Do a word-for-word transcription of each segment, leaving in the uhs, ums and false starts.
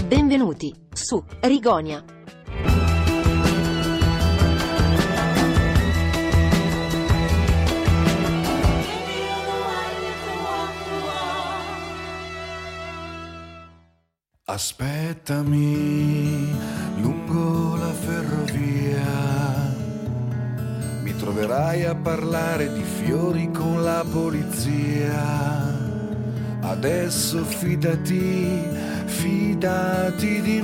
Benvenuti su Rigonia. Aspettami lungo la ferrovia, mi troverai a parlare di fiori con la polizia. Adesso fidati, fidati di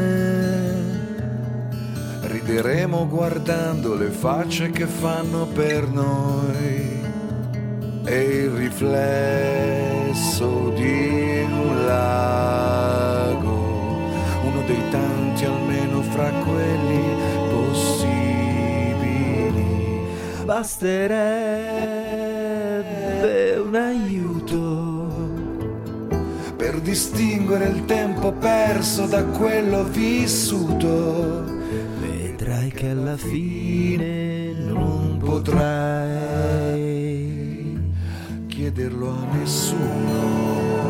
me, rideremo guardando le facce che fanno per noi e il riflesso di un lago, uno dei tanti almeno fra quelli possibili. Basterebbe un aiuto per distinguere il tempo perso da quello vissuto. Vedrai che alla fine non potrai chiederlo a nessuno.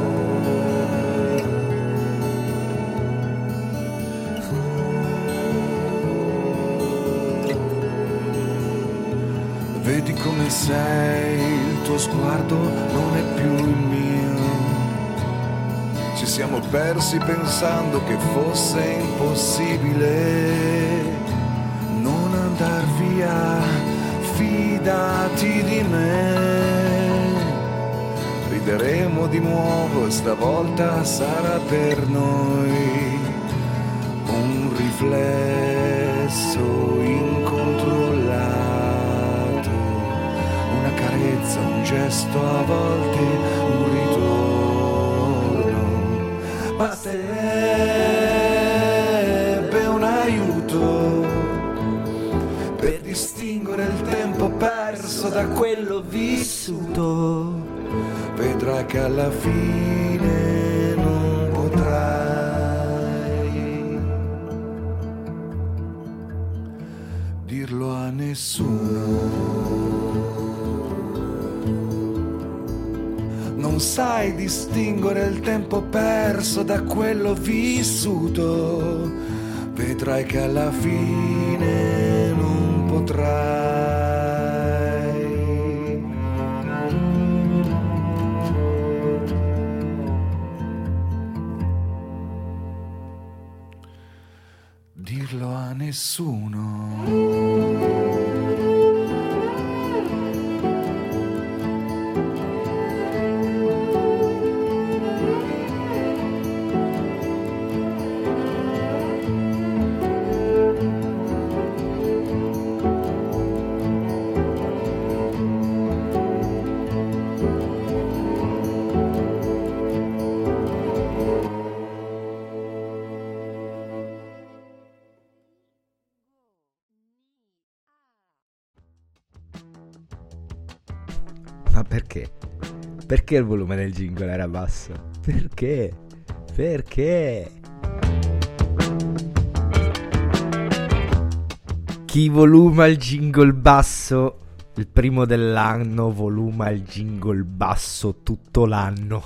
Vedi come sei, il tuo sguardo non è più il mio. Ci siamo persi pensando che fosse impossibile non andar via, fidati di me. Rideremo di nuovo e stavolta sarà per noi un riflesso incontrollato, una carezza, un gesto, a volte un ritorno. Basterebbe un aiuto per distinguere il tempo perso da quello vissuto. Vedrai che alla fine non potrai dirlo a nessuno. Non sai distinguere il tempo perso da quello vissuto. Vedrai che alla fine non potrai dirlo a nessuno. Ma perché? Perché il volume del jingle era basso? Perché? Perché? Chi voluma il jingle basso il primo dell'anno voluma il jingle basso tutto l'anno.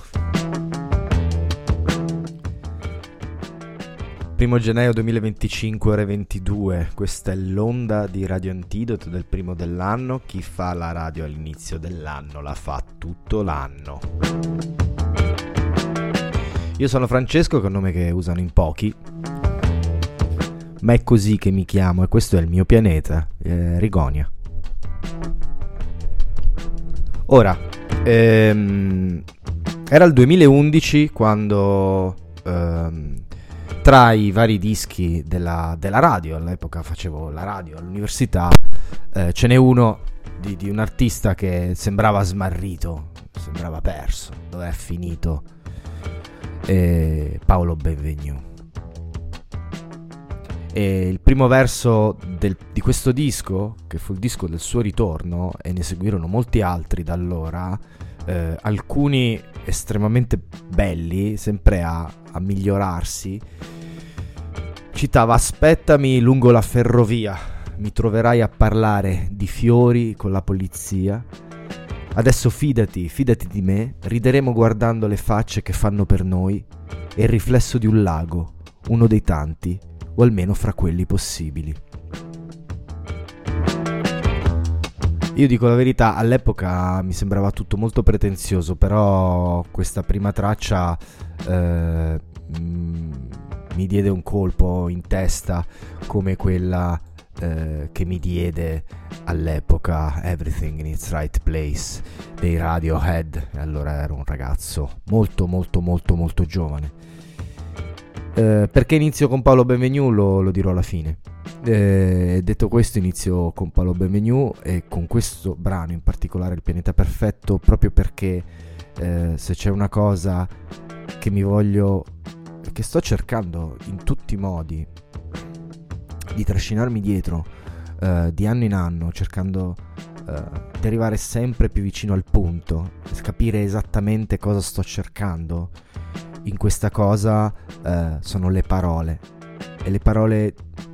Primo gennaio duemilaventicinque, ore ventidue. Questa è l'onda di Radio Antidoto del primo dell'anno. Chi fa la radio all'inizio dell'anno la fa tutto l'anno. Io sono Francesco, che è un nome che usano in pochi, ma è così che mi chiamo e questo è il mio pianeta, eh, Rigonia. Ora, ehm, era il duemilaundici quando... Ehm, tra i vari dischi della, della radio, all'epoca facevo la radio all'università, eh, ce n'è uno di, di un artista che sembrava smarrito, sembrava perso, dove è finito, eh, Paolo Benvenu. E il primo verso del, di questo disco, che fu il disco del suo ritorno, e ne seguirono molti altri da allora, eh, alcuni estremamente belli, sempre a, a migliorarsi, citava: aspettami lungo la ferrovia, mi troverai a parlare di fiori con la polizia. Adesso fidati, fidati di me, rideremo guardando le facce che fanno per noi e il riflesso di un lago, uno dei tanti, o almeno fra quelli possibili. Io dico la verità, all'epoca mi sembrava tutto molto pretenzioso, però questa prima traccia eh, mm, mi diede un colpo in testa come quella eh, che mi diede all'epoca Everything in its Right Place dei Radiohead. Allora ero un ragazzo molto molto molto molto giovane. Eh, perché inizio con Paolo Benvenu lo, lo dirò alla fine. Eh, detto questo, inizio con Paolo Benvenu e con questo brano in particolare, Il pianeta perfetto, proprio perché eh, se c'è una cosa che mi voglio, che sto cercando in tutti i modi di trascinarmi dietro eh, di anno in anno, cercando eh, di arrivare sempre più vicino al punto, capire esattamente cosa sto cercando in questa cosa, eh, sono le parole e le parole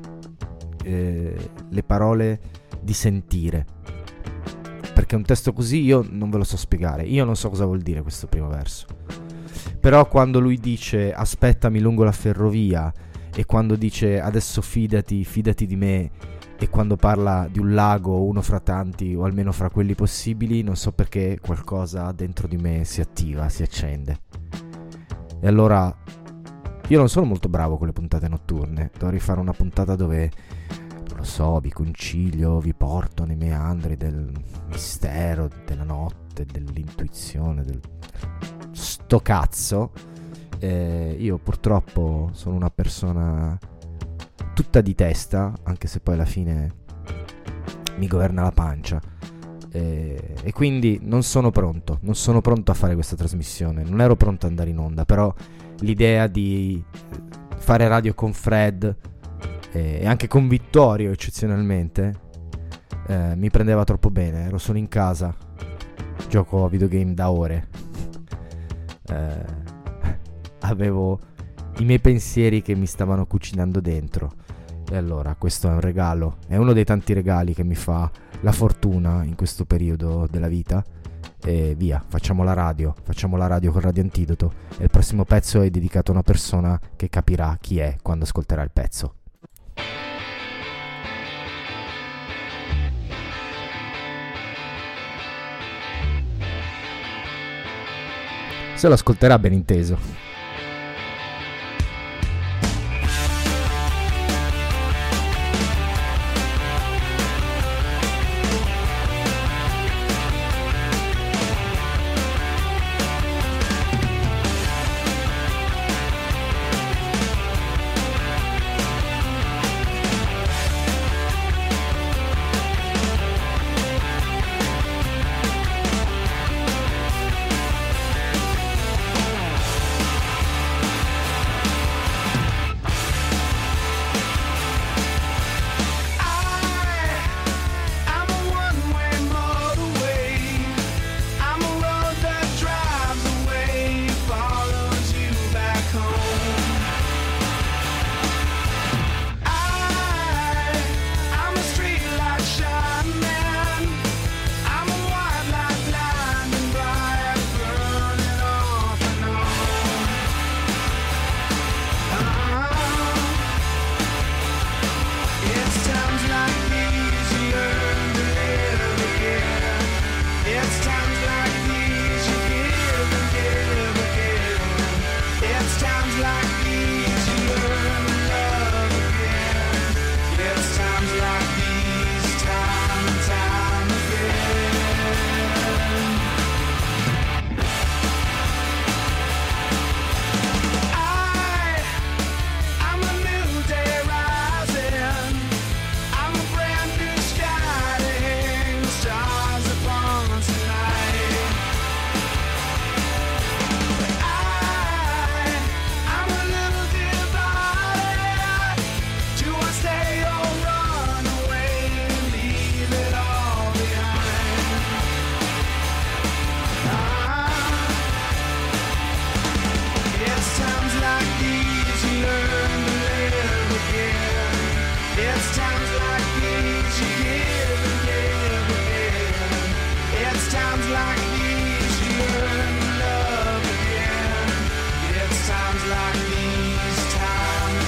Eh, le parole di sentire, perché un testo così io non ve lo so spiegare, io non so cosa vuol dire questo primo verso, però quando lui dice aspettami lungo la ferrovia e quando dice adesso fidati, fidati di me, e quando parla di un lago, uno fra tanti o almeno fra quelli possibili, non so perché qualcosa dentro di me si attiva, si accende. E allora io non sono molto bravo con le puntate notturne, dovrei fare una puntata dove, non lo so, vi concilio, vi porto nei meandri del mistero, della notte, dell'intuizione, del sto cazzo. Eh, io purtroppo sono una persona tutta di testa, anche se poi alla fine mi governa la pancia. Eh, e quindi non sono pronto, non sono pronto a fare questa trasmissione, non ero pronto ad andare in onda, però l'idea di fare radio con Fred eh, e anche con Vittorio eccezionalmente eh, mi prendeva troppo bene. Ero solo in casa, gioco a videogame da ore, eh, avevo i miei pensieri che mi stavano cucinando dentro, e allora questo è un regalo, è uno dei tanti regali che mi fa la fortuna in questo periodo della vita. E via, facciamo la radio, facciamo la radio con Radio Antidoto, e il prossimo pezzo è dedicato a una persona che capirà chi è quando ascolterà il pezzo. Se lo ascolterà, ben inteso. Times like these, time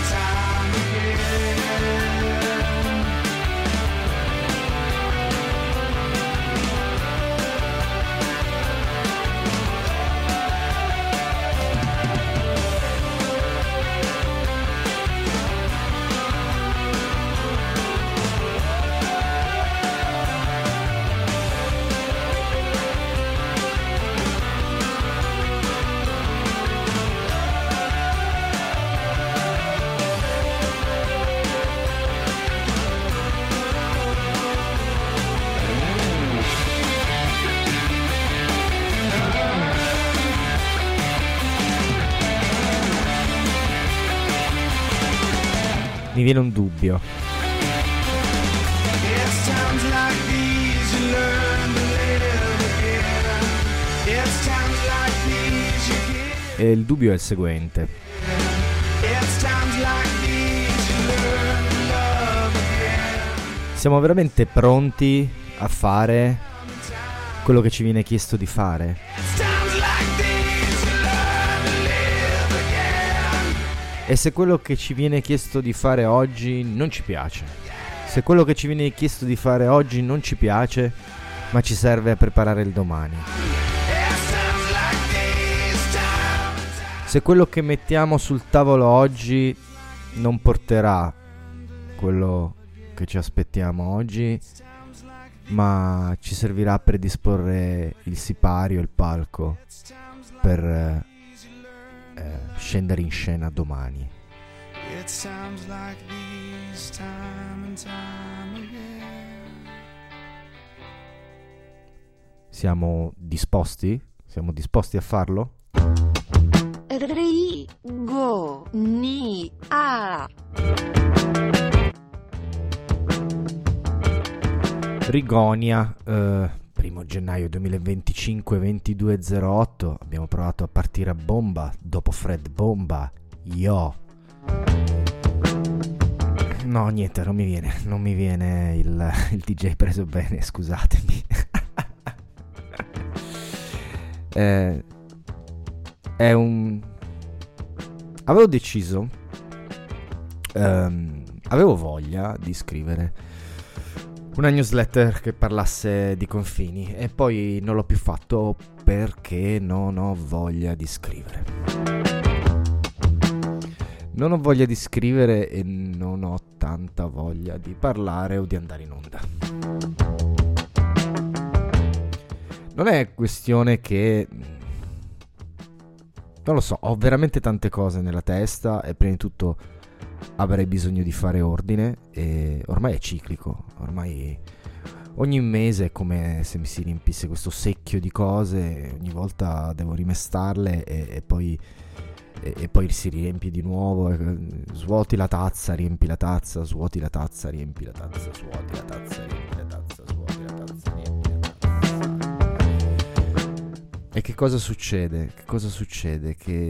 mi viene un dubbio. E il dubbio è il seguente: siamo veramente pronti a fare quello che ci viene chiesto di fare? E se quello che ci viene chiesto di fare oggi non ci piace? Se quello che ci viene chiesto di fare oggi non ci piace, ma ci serve a preparare il domani? Se quello che mettiamo sul tavolo oggi non porterà quello che ci aspettiamo oggi, ma ci servirà a predisporre il sipario, il palco per eh, scendere in scena domani. Siamo disposti? Siamo disposti a farlo? Rigonia. Rigonia, eh, primo gennaio duemilaventicinque, ventidue e zero otto. Abbiamo provato a partire a bomba. Dopo Fred Bomba, Yo. No, niente, non mi viene. Non mi viene il, il D J preso bene, scusatemi. eh, è un... Avevo deciso, ehm, avevo voglia di scrivere una newsletter che parlasse di confini e poi non l'ho più fatto perché non ho voglia di scrivere. Non ho voglia di scrivere e non ho tanta voglia di parlare o di andare in onda. Non è questione che... Non lo so, ho veramente tante cose nella testa e prima di tutto avrei bisogno di fare ordine e ormai è ciclico, ormai ogni mese è come se mi si riempisse questo secchio di cose, ogni volta devo rimestarle e, e poi e, e poi si riempie di nuovo, e, svuoti la tazza, riempi la tazza, svuoti la tazza, riempi la tazza, svuoti la tazza, riempi la tazza, svuoti la tazza, riempi la tazza. E che cosa succede? Che cosa succede? Che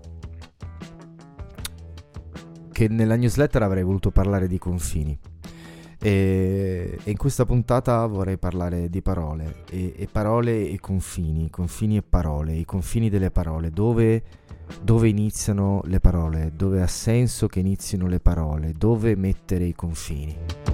che nella newsletter avrei voluto parlare di confini e, e in questa puntata vorrei parlare di parole e, e parole e confini, confini e parole, i confini delle parole, dove, dove iniziano le parole, dove ha senso che inizino le parole, dove mettere i confini.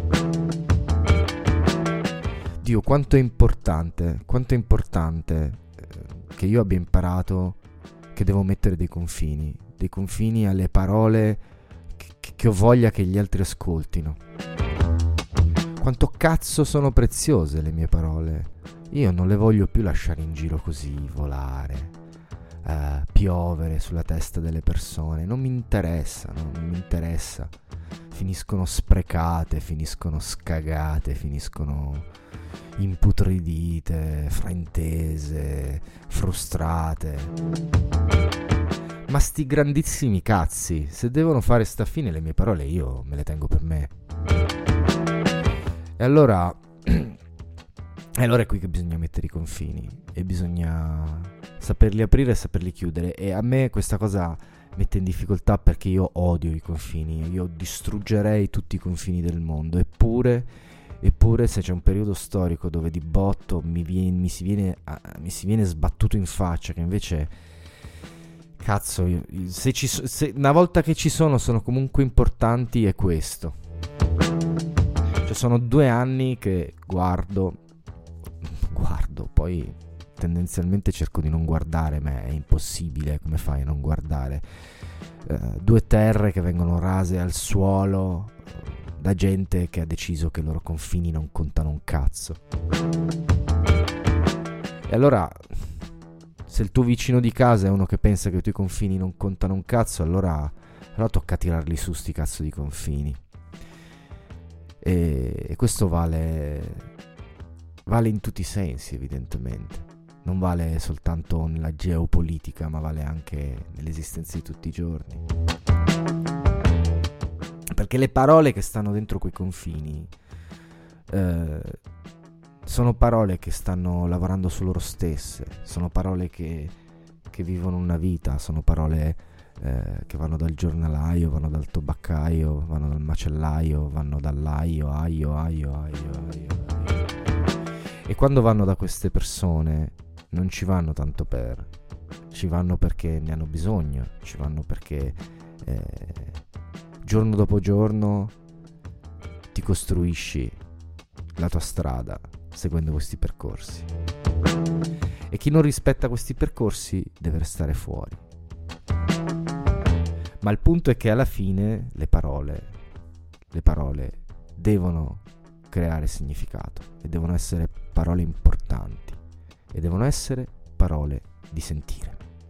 Dio, quanto è importante, quanto è importante eh, che io abbia imparato che devo mettere dei confini, dei confini alle parole che ho voglia che gli altri ascoltino. Quanto cazzo sono preziose le mie parole. Io non le voglio più lasciare in giro così, volare, eh, piovere sulla testa delle persone. Non mi interessa, no? Non mi interessa. Finiscono sprecate, finiscono scagate, finiscono imputridite, fraintese, frustrate. Ma sti grandissimi cazzi, se devono fare sta fine le mie parole io me le tengo per me. E allora e allora è qui che bisogna mettere i confini e bisogna saperli aprire e saperli chiudere. E a me questa cosa mette in difficoltà perché io odio i confini, io distruggerei tutti i confini del mondo. Eppure eppure se c'è un periodo storico dove di botto mi, viene, mi, si, viene, mi si viene sbattuto in faccia che invece... Cazzo, se ci, se una volta che ci sono sono comunque importanti, è questo. Cioè sono due anni che guardo, guardo, poi tendenzialmente cerco di non guardare, ma è impossibile, come fai a non guardare? Uh, due terre che vengono rase al suolo da gente che ha deciso che i loro confini non contano un cazzo. E allora... Se il tuo vicino di casa è uno che pensa che i tuoi confini non contano un cazzo, allora, allora tocca tirarli su sti cazzo di confini. E, e questo vale, vale in tutti i sensi, evidentemente. Non vale soltanto nella geopolitica, ma vale anche nell'esistenza di tutti i giorni. Perché Perché le parole che stanno dentro quei confini eh, sono parole che stanno lavorando su loro stesse, sono parole che, che vivono una vita, sono parole eh, che vanno dal giornalaio, vanno dal tobaccaio, vanno dal macellaio, vanno dall'aio, aio, aio, aio, aio, aio. E quando vanno da queste persone non ci vanno tanto per, ci vanno perché ne hanno bisogno, ci vanno perché eh, giorno dopo giorno ti costruisci la tua strada seguendo questi percorsi. E chi non rispetta questi percorsi deve restare fuori. Ma il punto è che alla fine le parole, le parole devono creare significato e devono essere parole importanti e devono essere parole di sentire.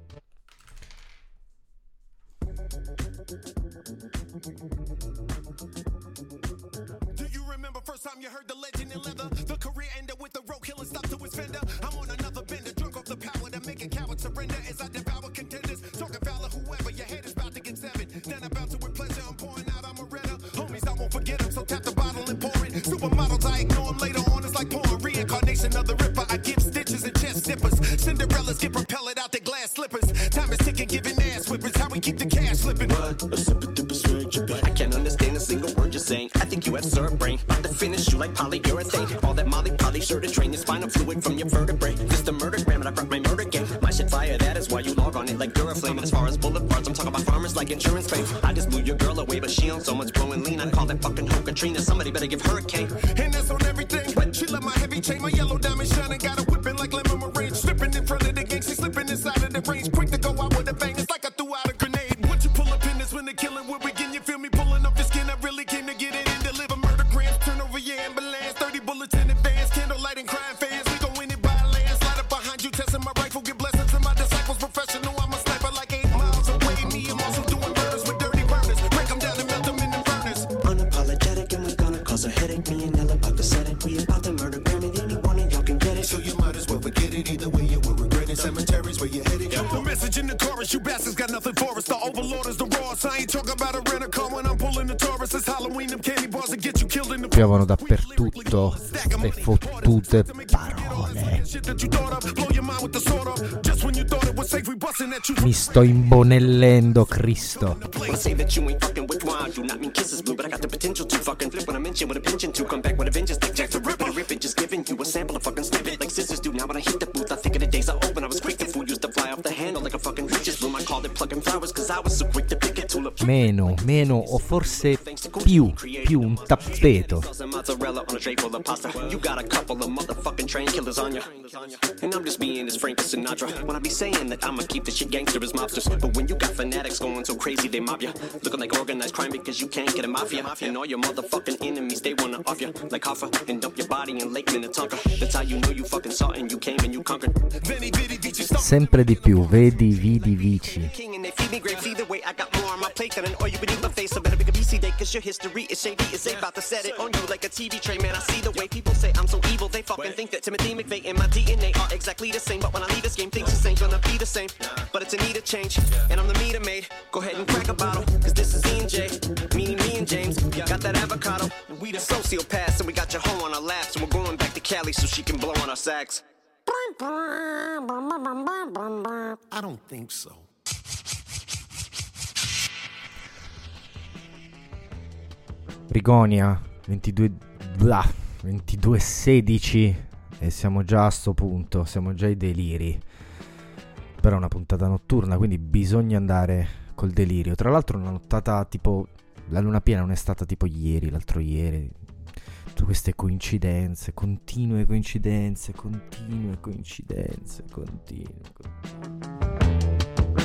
Do you remember first time you heard the legend in leather? The career ended with the roadkill and stopped to his fender. I'm on another bender, drunk off the power that make a coward surrender as I devour contenders. Talking foul of whoever, your head is about to get severed. Then about to with pleasure, I'm pouring out, I'm a redder. Homies, I won't forget them, so tap the bottle and pour it. Supermodels, I ignore them later on, it's like porn. Reincarnation of the Ripper, I give stitches and chest zippers. Cinderellas get propelled out their glass slippers. Time is ticking, giving ass whippers. How we keep the cash slipping. What a super duper swag you got. I can't understand a single word you're saying. I think you have syrup brain. About to finish you like polyurethane. All that Molly Poly sure to drain your spinal fluid from your vertebrae. Just a murder gram and I brought my murder game. My shit fire, that is why you log on it like Duraflame. And as far as boulevards, I'm talking about farmers like insurance claims. I just blew your girl away, but she on so much blowing lean. I call that fucking hoe Katrina. Somebody better give her a cane. And that's on everything. She love my heavy chain, my yellow diamond shining. Got a whipping like lemon meringue. Slipping in front of the gang, she slipping inside of the range. Quick to go out with a bang, it's like I threw out a grenade. Once you pull up in this when the killing will begin, you feel me pulling up the skin. I really came to get it and deliver murder grams. Turn over your ambulance, thirty bullets in advance. Candlelight and crime fans, we gon' win it by land. Slide up behind you, testing my rifle, get blessings from my disciples. Professional, I'm a sniper like eight miles away. Me, I'm also doing murders with dirty burners. Break them down and melt them in the furnace. Unapologetic and we're gonna cause a headache. Me and Ella about to set it. We about to murder granted. Any one of y'all can get it. So you might as well forget it. Either way you will regret it. Cemeteries where you're headed. The message in the chorus, you bastards got nothing for us. The overlord is the Ross. I ain't talking about a rent a car when I'm pulling the Taurus. It's Halloween, them candy bars that get you killed in the Piovano dappertutto ste fottute parole. Mi sto imbonellendo, Cristo. Wanna say that you ain't fucking with why I do not mean kisses blue, but I got the potential to fucking flip when I mention with a pension to come back with a vengeance like Jack the Ripper. Rip it, just giving you a sample of fucking snippet like sisters do. Now when I hit the booth, I think of the days I opened. I was quick to fool, used to fly off the handle like a fucking witch's broom. I called it plucking flowers cause I was so quick to pick it to look. Meno, meno o forse più, più un tappeto. Mozzarella on a tray full of pasta. You got a couple of motherfucking train killers on ya. And I'm just being as frank as Sinatra. When I be saying that I'ma keep this shit gangster as mobsters. But when you got fanatics going so crazy they mob ya, looking like organized crime because you can't get a mafia. And all your motherfucking enemies, they wanna off ya like Hoffa and dump your body in Lake Minnetonka. That's how you know you fucking saw and you came and you conquered. Sempre di più, vedi, vidi, vici. King and they feed me grapes either way. I got more on my plate than an oil beneath my face. So better pick a B C day cause your history is shady. It's they about to set it on you like a T V tray. Man, I see the way people say I'm so evil. They fucking think that Timothy McVeigh and my D N A are exactly the same. But when I leave this game, things just ain't gonna be the same. But it's a need of change, and I'm the meter maid. Go ahead and crack a bottle, cause this is E and J. Meaning me and James, got that avocado. And we the sociopaths, and we got your hoe on our laps. And we're going back to Cali so she can blow on our sax. I don't think so. Rigonia, ventidue, blah, ventidue sedici e siamo già a sto punto, siamo già ai deliri. Però è una puntata notturna, quindi bisogna andare col delirio. Tra l'altro una nottata tipo, la luna piena non è stata tipo ieri, l'altro ieri. Tutte queste coincidenze, continue coincidenze, continue coincidenze, continue, continue.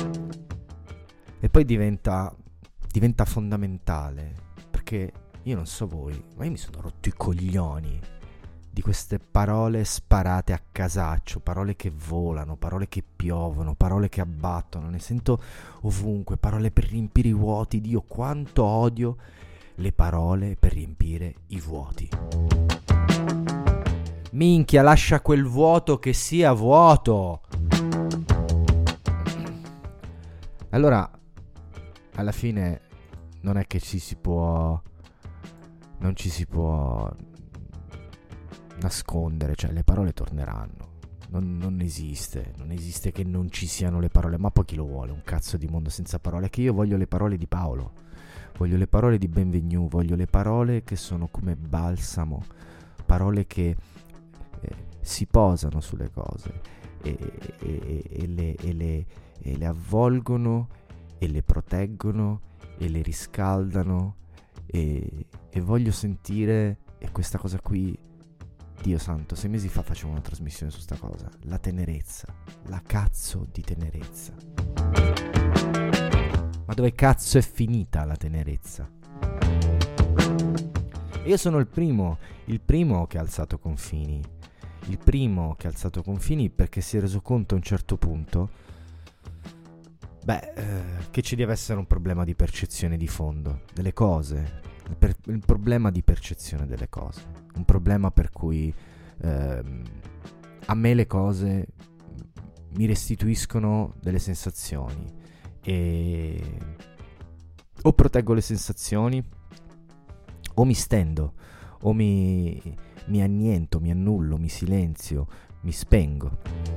E poi diventa, diventa fondamentale, perché io non so voi, ma io mi sono rotto i coglioni di queste parole sparate a casaccio, parole che volano, parole che piovono, parole che abbattono, ne sento ovunque, parole per riempire i vuoti. Dio, quanto odio le parole per riempire i vuoti. Minchia, lascia quel vuoto che sia vuoto. Allora, alla fine non è che ci si può, non ci si può nascondere, cioè le parole torneranno. Non, non esiste, non esiste che non ci siano le parole, ma poi chi lo vuole, un cazzo di mondo senza parole. È che io voglio le parole di Paolo, voglio le parole di Benvenu, voglio le parole che sono come balsamo, parole che eh, si posano sulle cose e, e, e, le, e, le, e le avvolgono e le proteggono e le riscaldano e, e voglio sentire, e questa cosa qui, Dio santo, sei mesi fa facevo una trasmissione su sta cosa, la tenerezza, la cazzo di tenerezza. Ma dove cazzo è finita la tenerezza? Io sono il primo, il primo che ha alzato confini, il primo che ha alzato confini perché si è reso conto a un certo punto, beh, eh, che ci deve essere un problema di percezione di fondo delle cose, il, per, il problema di percezione delle cose. Un problema per cui ehm, a me le cose mi restituiscono delle sensazioni e o proteggo le sensazioni o mi stendo o mi, mi anniento, mi annullo, mi silenzio, mi spengo.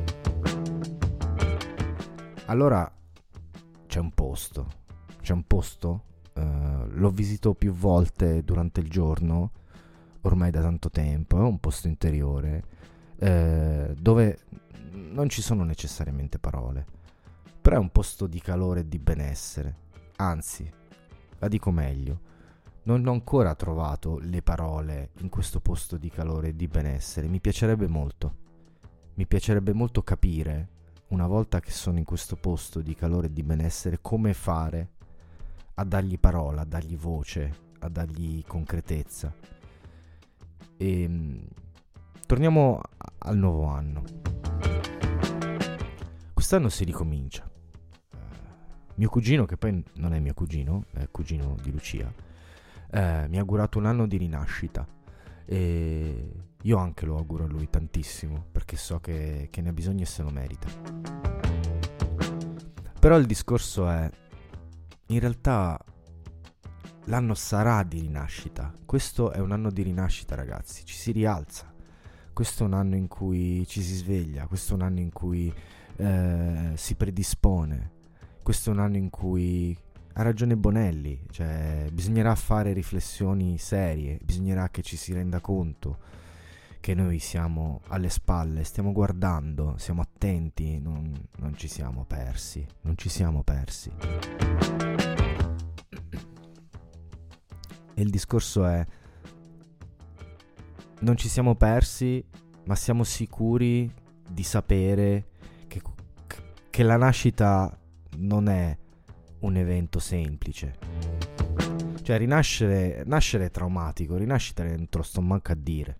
Allora c'è un posto, c'è un posto, eh, l'ho visitato più volte durante il giorno, ormai da tanto tempo, è un posto interiore eh, dove non ci sono necessariamente parole, però è un posto di calore e di benessere. Anzi, la dico meglio, non ho ancora trovato le parole in questo posto di calore e di benessere. Mi piacerebbe molto, mi piacerebbe molto capire, una volta che sono in questo posto di calore e di benessere, come fare a dargli parola, a dargli voce, a dargli concretezza. E torniamo al nuovo anno. Quest'anno si ricomincia. Uh, mio cugino, che poi non è mio cugino, è cugino di Lucia, uh, mi ha augurato un anno di rinascita e io anche lo auguro a lui tantissimo, perché so che, che ne ha bisogno e se lo merita. Però il discorso è, in realtà l'anno sarà di rinascita. Questo è un anno di rinascita, ragazzi. Ci si rialza. Questo è un anno in cui ci si sveglia. Questo è un anno in cui eh, si predispone. Questo è un anno in cui ha ragione Bonelli. Cioè, bisognerà fare riflessioni serie. Bisognerà che ci si renda conto che noi siamo alle spalle, stiamo guardando, siamo attenti, non, non ci siamo persi. Non ci siamo persi. E il discorso è, non ci siamo persi, ma siamo sicuri di sapere che, che la nascita non è un evento semplice. Cioè, rinascere, nascere è traumatico, rinascere non te lo sto manco a dire.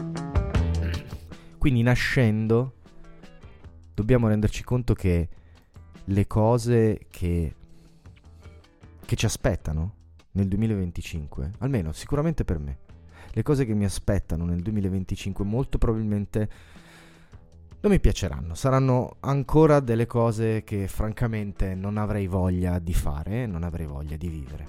Quindi nascendo dobbiamo renderci conto che le cose che, che ci aspettano nel duemilaventicinque, almeno sicuramente per me, le cose che mi aspettano nel duemilaventicinque molto probabilmente non mi piaceranno, saranno ancora delle cose che francamente non avrei voglia di fare, non avrei voglia di vivere.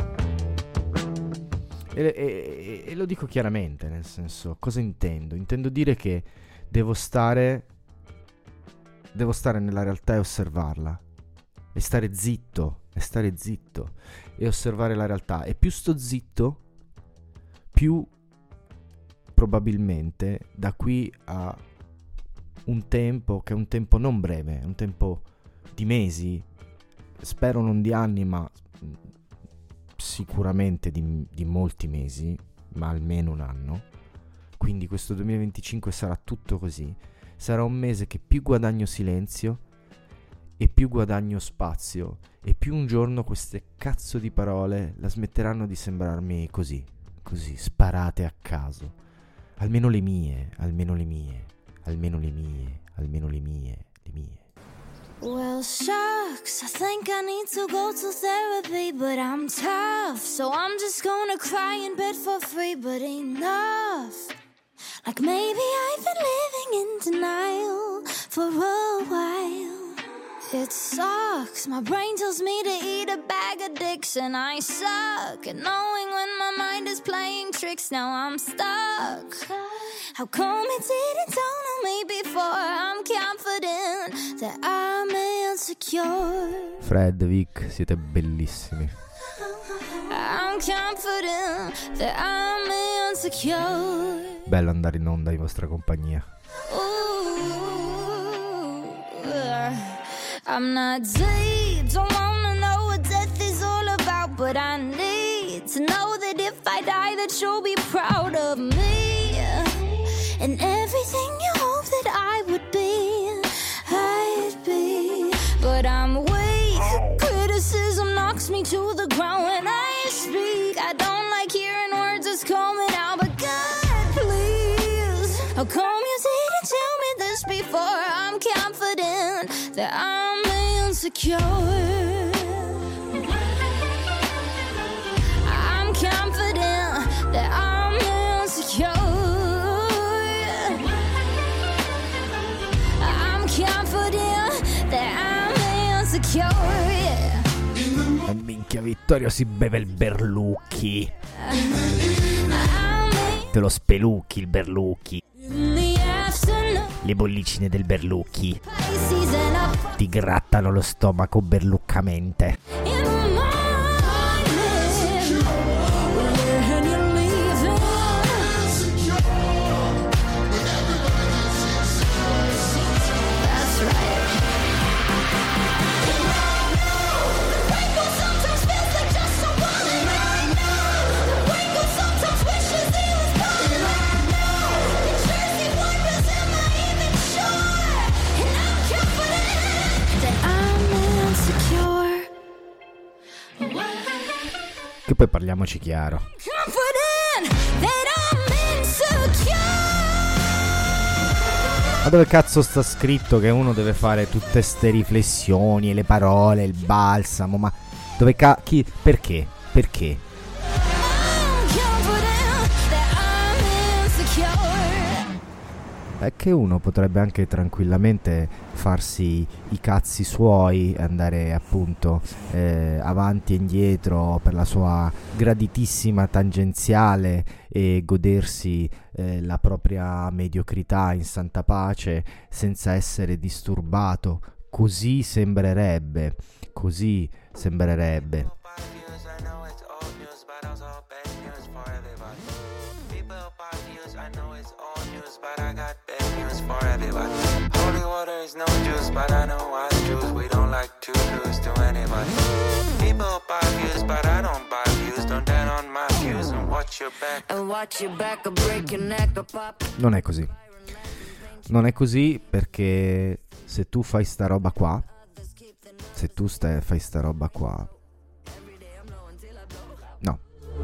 E, e, e lo dico chiaramente, nel senso, cosa intendo? Intendo dire che devo stare, devo stare nella realtà e osservarla, e stare zitto, e stare zitto e osservare la realtà. E più sto zitto, più probabilmente da qui a un tempo, che è un tempo non breve, è un tempo di mesi, spero non di anni, ma sicuramente di, di molti mesi, ma almeno un anno. Quindi questo duemilaventicinque sarà tutto così. Sarà un mese che più guadagno silenzio e più guadagno spazio, e più un giorno queste cazzo di parole la smetteranno di sembrarmi così, così, sparate a caso. Almeno le mie, almeno le mie, almeno le mie, almeno le mie, le mie. Well, shucks, I think I need to go to therapy, but I'm tough, so I'm just gonna cry in bed for free, but enough. Like maybe I've been living in denial for a while. It sucks. My brain tells me to eat a bag of dicks, and I suck at knowing when my mind is playing tricks. Now I'm stuck. How come it didn't dawn on me before? I'm confident that I'm insecure. Fred, Vic, siete bellissimi. I'm confident that I'm insecure. Bello andare in onda in vostra compagnia. I'm not deep, don't wanna know what death is all about, but I need to know that if I die that you'll be proud of me, and everything you hope that I would be, I'd be. But I'm weak, criticism knocks me to the ground when I speak. I don't like hearing words that's coming out, but God, please, how come you didn't tell me this before? I'm confident that I'm insecure. I'm confident that I'm insecure. I'm confident that I'm insecure. E minchia, Vittorio si beve il berlucchi. Te lo spelucchi il berlucchi. Le bollicine del berlucchi ti grattano lo stomaco berluccamente. Che poi parliamoci chiaro. Ma dove cazzo sta scritto che uno deve fare tutte ste riflessioni e le parole, il balsamo? Ma dove ca... chi... perché? Perché? È che uno potrebbe anche tranquillamente farsi i cazzi suoi, andare appunto eh, avanti e indietro per la sua graditissima tangenziale e godersi eh, la propria mediocrità in santa pace senza essere disturbato. Così sembrerebbe, così sembrerebbe. But I got bad news for everybody. Holy water is no juice, but I know what's juice. We don't like to lose to anybody. People buy views, but I don't buy views. Don't down on my views and watch your back. And watch your back, or break your neck, or pop. Non è così. Non è così perché se tu fai sta roba qua, se tu stai, fai sta roba qua, no.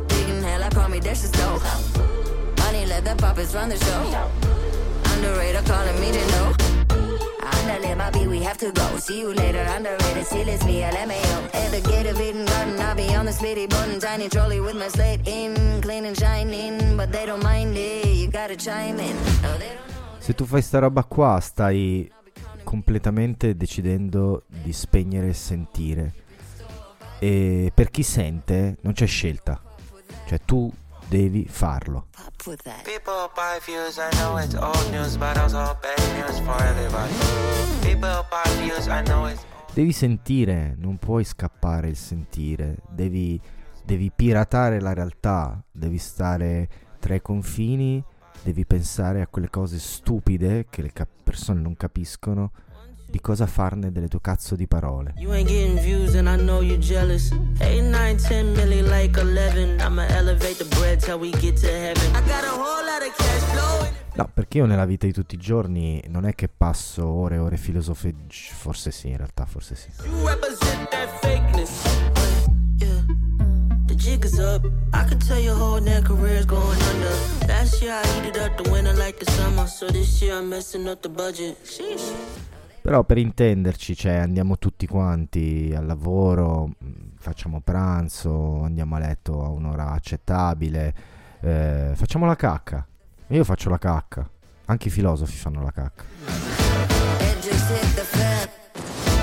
Let the puppets run the show. Underrated calling me to know. Underlay my beat, we have to go. See you later, underrated, still it's me, L M A O. At the gate of Eden Garden, I'll be on the splitty button. Tiny trolley with my slate in, clean and shining. But they don't mind it, you gotta chime in. No, they don't know. Se tu fai sta roba qua, stai completamente decidendo di spegnere il sentire. E per chi sente, non c'è scelta. Cioè tu devi farlo. People buy views, I know it's old news, but also bad news for everybody. People buy views, I know it's... Devi sentire, non puoi scappare il sentire, devi, devi piratare la realtà, devi stare tra i confini, devi pensare a quelle cose stupide che le cap- persone non capiscono, di cosa farne delle tue cazzo di parole. You ain't getting views and I know you're jealous. eight, nine, ten million like eleven. I'ma elevate the bread till we get to heaven. I got a whole lot of cash flowing. No, perché io nella vita di tutti i giorni non è che passo ore e ore filosofie, forse sì, in realtà forse sì. You represent that fakeness. Yeah. The jig is up. I can tell your whole damn career's going under. Last year I heated up the winter like the summer, so this year I'm messing up the budget. Sheesh. Però per intenderci, cioè andiamo tutti quanti al lavoro, facciamo pranzo, andiamo a letto a un'ora accettabile, eh, facciamo la cacca. Io faccio la cacca, anche i filosofi fanno la cacca.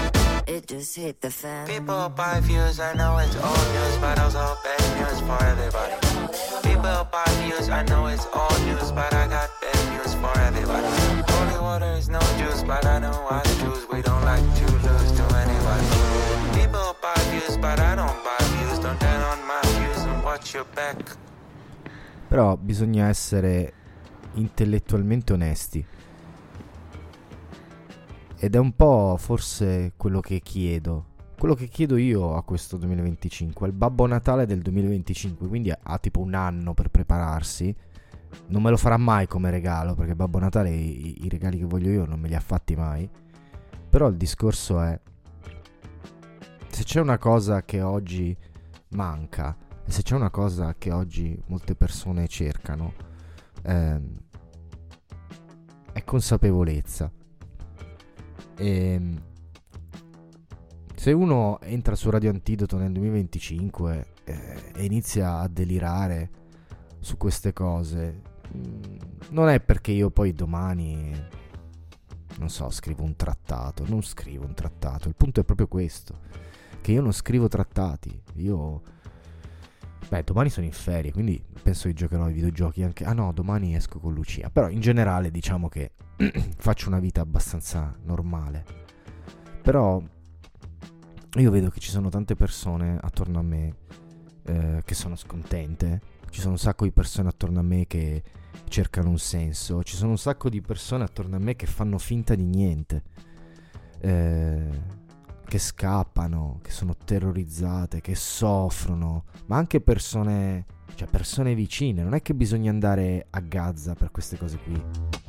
it just hit the fan. People buy views, I know it's old news, but also bad news for everybody. People buy views, I know it's old news, but I got bad news for everybody. Holy water is no juice, but I know I choose. We don't like to lose to anybody. People buy views, but I don't buy views. Don't turn on my views and watch your back. Però bisogna essere intellettualmente onesti. Ed è un po' forse quello che chiedo. Quello che chiedo io a questo duemilaventicinque, al Babbo Natale del duemilaventicinque, quindi ha, ha tipo un anno per prepararsi. Non me lo farà mai come regalo, perché Babbo Natale i, i regali che voglio io non me li ha fatti mai. Però il discorso è, se c'è una cosa che oggi manca, e se c'è una cosa che oggi molte persone cercano, ehm, è consapevolezza. E se uno entra su Radio Antidoto nel duemilaventicinque eh, e inizia a delirare su queste cose, mh, non è perché io poi domani, non so, scrivo un trattato. Non scrivo un trattato. Il punto è proprio questo, che io non scrivo trattati. Io, beh, domani sono in ferie, quindi penso che giocherò ai videogiochi anche. Ah no, domani esco con Lucia. Però in generale diciamo che faccio una vita abbastanza normale. Però io vedo che ci sono tante persone attorno a me eh, che sono scontente. Ci sono un sacco di persone attorno a me che cercano un senso. Ci sono un sacco di persone attorno a me che fanno finta di niente, eh, che scappano, che sono terrorizzate, che soffrono. Ma anche persone, cioè persone vicine. Non è che bisogna andare a Gaza per queste cose qui.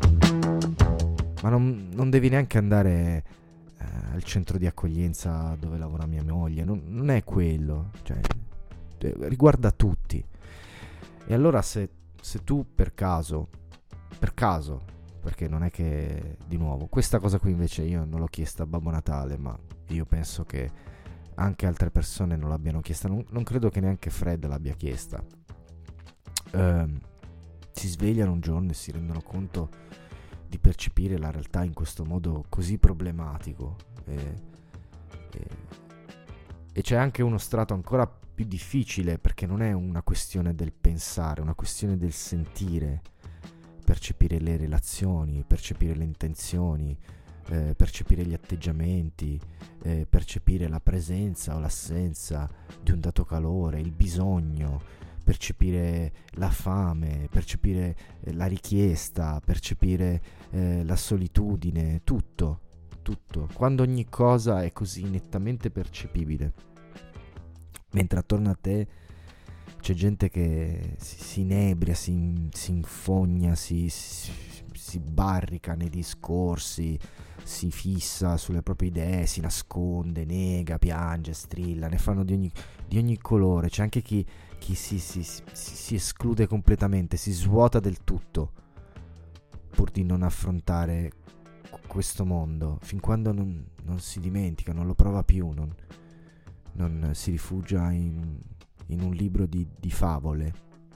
Ma non, non devi neanche andare eh, al centro di accoglienza dove lavora mia moglie. Non, non è quello. Cioè, riguarda tutti. E allora se, se tu per caso, per caso, perché non è che, di nuovo, questa cosa qui invece io non l'ho chiesta a Babbo Natale, ma io penso che anche altre persone non l'abbiano chiesta. Non, non credo che neanche Fred l'abbia chiesta. Um, si svegliano un giorno e si rendono conto di percepire la realtà in questo modo così problematico. E, e, e c'è anche uno strato ancora più difficile, perché non è una questione del pensare, è una questione del sentire, percepire le relazioni, percepire le intenzioni, eh, percepire gli atteggiamenti, eh, percepire la presenza o l'assenza di un dato calore, il bisogno, percepire la fame, percepire eh, la richiesta, percepire eh, la solitudine, tutto, tutto, quando ogni cosa è così nettamente percepibile. Mentre attorno a te c'è gente che si, si inebria, si, si infogna, si, si, si barrica nei discorsi, si fissa sulle proprie idee, si nasconde, nega, piange, strilla, ne fanno di ogni, di ogni colore. C'è anche chi, chi si, si, si, si esclude completamente, si svuota del tutto pur di non affrontare questo mondo, fin quando non, non si dimentica, non lo prova più, non... non si rifugia in, in un libro di, di favole.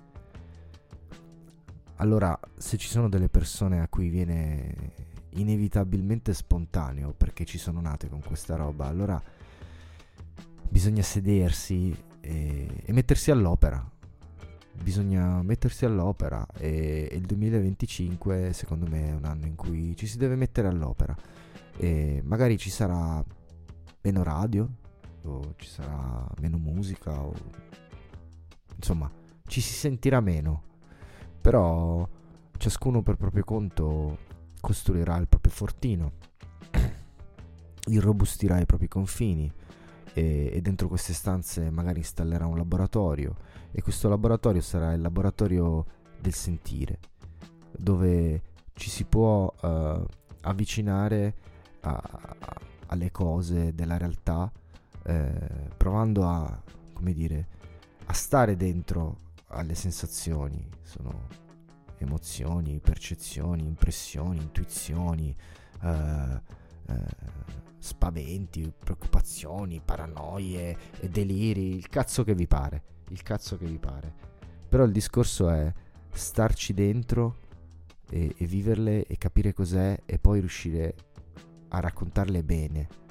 Allora, se ci sono delle persone a cui viene inevitabilmente spontaneo, perché ci sono nate con questa roba, allora bisogna sedersi e, e mettersi all'opera. Bisogna mettersi all'opera e, e il duemilaventicinque secondo me è un anno in cui ci si deve mettere all'opera. E magari ci sarà meno radio, o ci sarà meno musica, o insomma ci si sentirà meno, però ciascuno per proprio conto costruirà il proprio fortino, irrobustirà i propri confini e, e dentro queste stanze magari installerà un laboratorio, e questo laboratorio sarà il laboratorio del sentire, dove ci si può uh, avvicinare a, a, alle cose della realtà, Eh, provando a, come dire, a stare dentro alle sensazioni. Sono emozioni, percezioni, impressioni, intuizioni, eh, eh, spaventi, preoccupazioni, paranoie e deliri, il cazzo che vi pare, il cazzo che vi pare. Però il discorso è starci dentro e, e viverle e capire cos'è, e poi riuscire a raccontarle bene.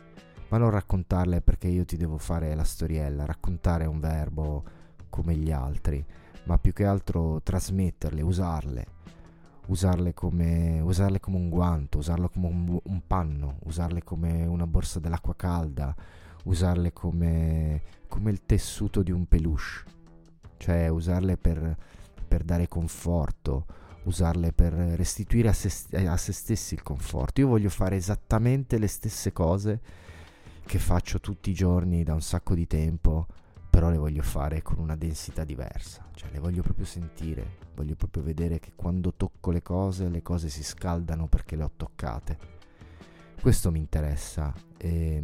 ma non raccontarle perché io ti devo fare la storiella. Raccontare è un verbo come gli altri, ma più che altro trasmetterle, usarle, usarle come, usarle come un guanto, usarle come un, un panno, usarle come una borsa dell'acqua calda, usarle come, come il tessuto di un peluche, cioè usarle per, per dare conforto, usarle per restituire a se, a se stessi il conforto. Io voglio fare esattamente le stesse cose che faccio tutti i giorni da un sacco di tempo, però le voglio fare con una densità diversa, cioè le voglio proprio sentire, voglio proprio vedere che quando tocco le cose, le cose si scaldano perché le ho toccate. Questo mi interessa e,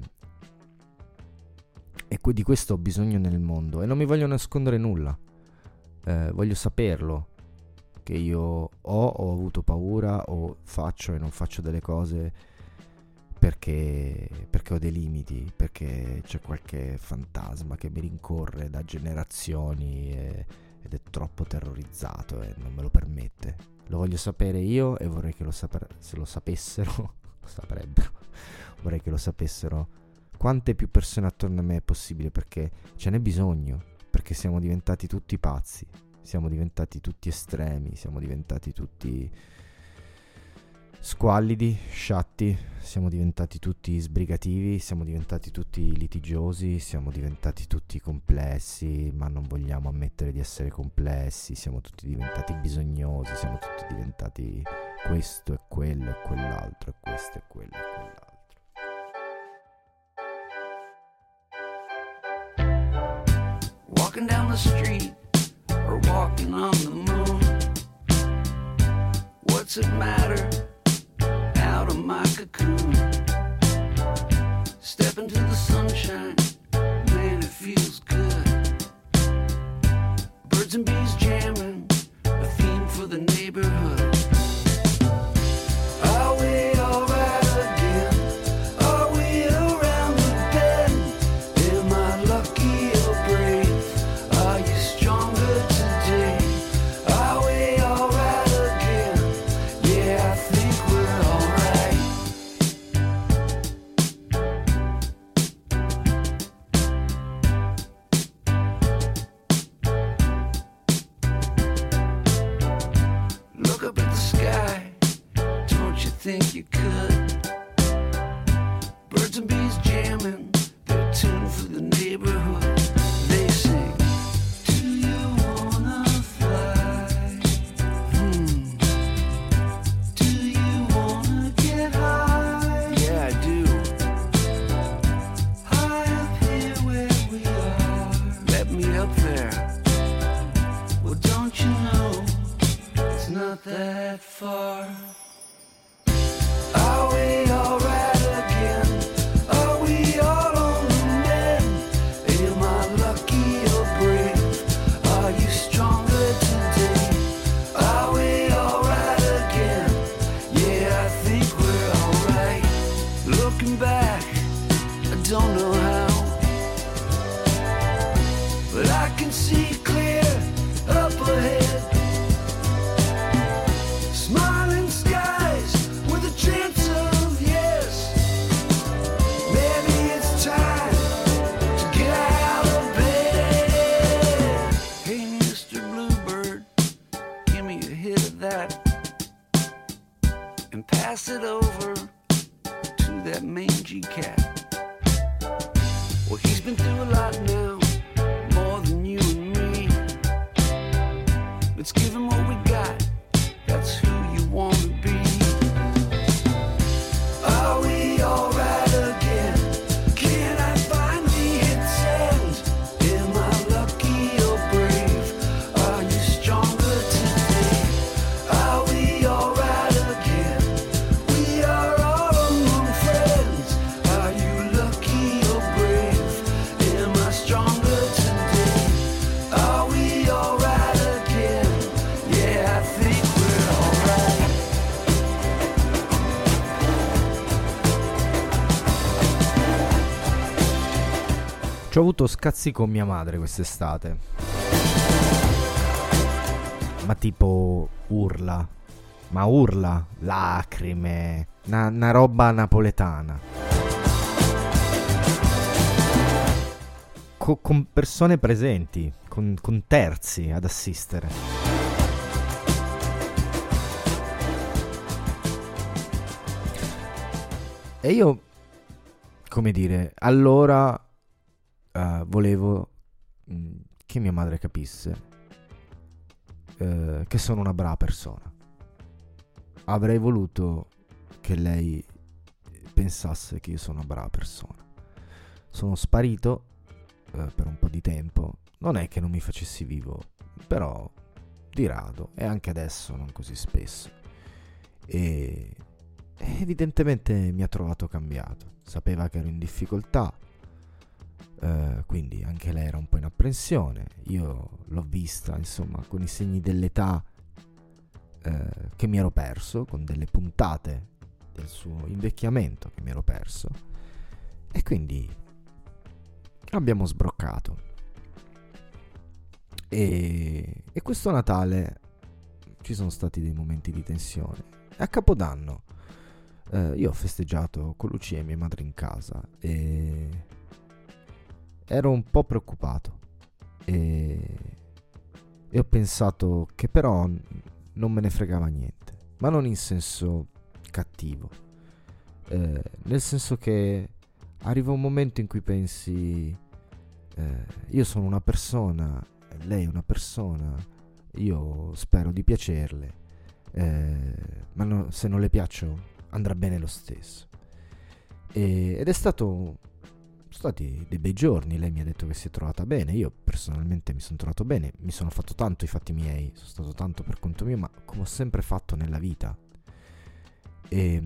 e di questo ho bisogno nel mondo, e non mi voglio nascondere nulla, eh, voglio saperlo che io ho, ho avuto paura, o faccio e non faccio delle cose perché, perché ho dei limiti, perché c'è qualche fantasma che mi rincorre da generazioni e, ed è troppo terrorizzato e non me lo permette. Lo voglio sapere io, e vorrei che lo saper- se lo sapessero, lo saprebbero, vorrei che lo sapessero quante più persone attorno a me è possibile, perché ce n'è bisogno, perché siamo diventati tutti pazzi, siamo diventati tutti estremi, siamo diventati tutti squallidi, sciatti, siamo diventati tutti sbrigativi, siamo diventati tutti litigiosi, siamo diventati tutti complessi, ma non vogliamo ammettere di essere complessi, siamo tutti diventati bisognosi, siamo tutti diventati questo e quello e quell'altro, e questo e quello e quell'altro. Walking down the street or walking on the moon, what's it matter? Out of my cocoon, step into the sunshine, man, it feels good. Birds and bees jamming, a theme for the neighborhood. Are we alright again? Are we around the bend? Am I lucky or brave? Are you stronger today? Are we alright again? Yeah, I think we're alright. Look up at the sky, don't you think you could? Birds and bees jamming, they're tuned for the neighborhood. They sing, do you wanna fly? Hmm. Do you wanna get high? Yeah, I do. High up here where we are. Let me up there. Well, don't you know it's not that far? Are we alright again? Are we all on the mend? Am I lucky or brave? Are you stronger today? Are we alright again? Yeah, I think we're alright. Looking back, I don't know how, but I can see clear up ahead. Smiling skies with a chance of yes. Maybe it's time to get out of bed. Hey, Mister Bluebird, give me a hit of that and pass it over to that mangy cat. Well, he's been through a lot now, more than you and me. Let's give him what we got, that's who you want to be. Are we alright again? Can I finally hit send? Am I lucky or brave? Are you stronger today? Are we alright again? We are all among friends. Are you lucky or brave? Am I stronger today? Are we alright again? Yeah, I think we're alright. Ci ho avuto scazzi con mia madre quest'estate, ma tipo urla, ma urla, lacrime, una roba napoletana. co- con persone presenti, con, con terzi ad assistere. E io, come dire, allora uh, volevo mh, che mia madre capisse uh, che sono una brava persona. Avrei voluto che lei pensasse che io sono una brava persona. Sono sparito uh, per un po' di tempo. Non è che non mi facessi vivo, però di rado, e anche adesso non così spesso. E evidentemente mi ha trovato cambiato. Sapeva che ero in difficoltà, eh, quindi anche lei era un po' in apprensione. Io l'ho vista, insomma, con i segni dell'età eh, che mi ero perso, con delle puntate del suo invecchiamento che mi ero perso, e quindi abbiamo sbroccato. E, e questo Natale ci sono stati dei momenti di tensione. A Capodanno Uh, io ho festeggiato con Lucia e mia madre in casa e ero un po' preoccupato e, e ho pensato che però non me ne fregava niente, ma non in senso cattivo, uh, nel senso che arriva un momento in cui pensi uh, io sono una persona, lei è una persona, io spero di piacerle, uh, ma no, se non le piaccio andrà bene lo stesso. E, ed è stato sono stati dei bei giorni. Lei mi ha detto che si è trovata bene, io personalmente mi sono trovato bene, mi sono fatto tanto i fatti miei, sono stato tanto per conto mio, ma come ho sempre fatto nella vita. E,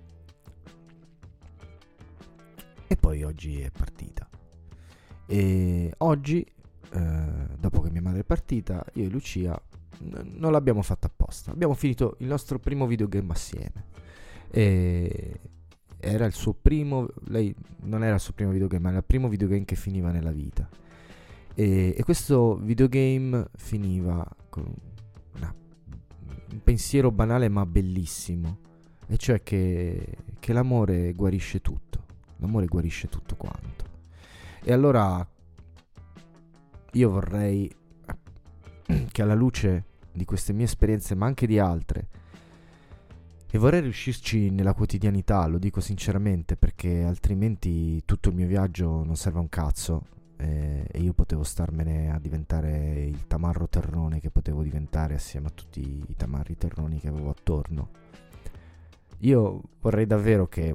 e poi oggi è partita. E oggi, eh, dopo che mia madre è partita, io e Lucia n- non l'abbiamo fatta apposta. Abbiamo finito il nostro primo videogame assieme. E era il suo primo, lei non era il suo primo videogame, ma era il primo videogame che finiva nella vita, e, e questo videogame finiva con una, un pensiero banale ma bellissimo, e cioè che, che l'amore guarisce tutto, l'amore guarisce tutto quanto. E allora io vorrei che, alla luce di queste mie esperienze, ma anche di altre, e vorrei riuscirci nella quotidianità, lo dico sinceramente, perché altrimenti tutto il mio viaggio non serve a un cazzo, eh, e io potevo starmene a diventare il tamarro terrone che potevo diventare assieme a tutti i tamarri terroni che avevo attorno. Io vorrei davvero che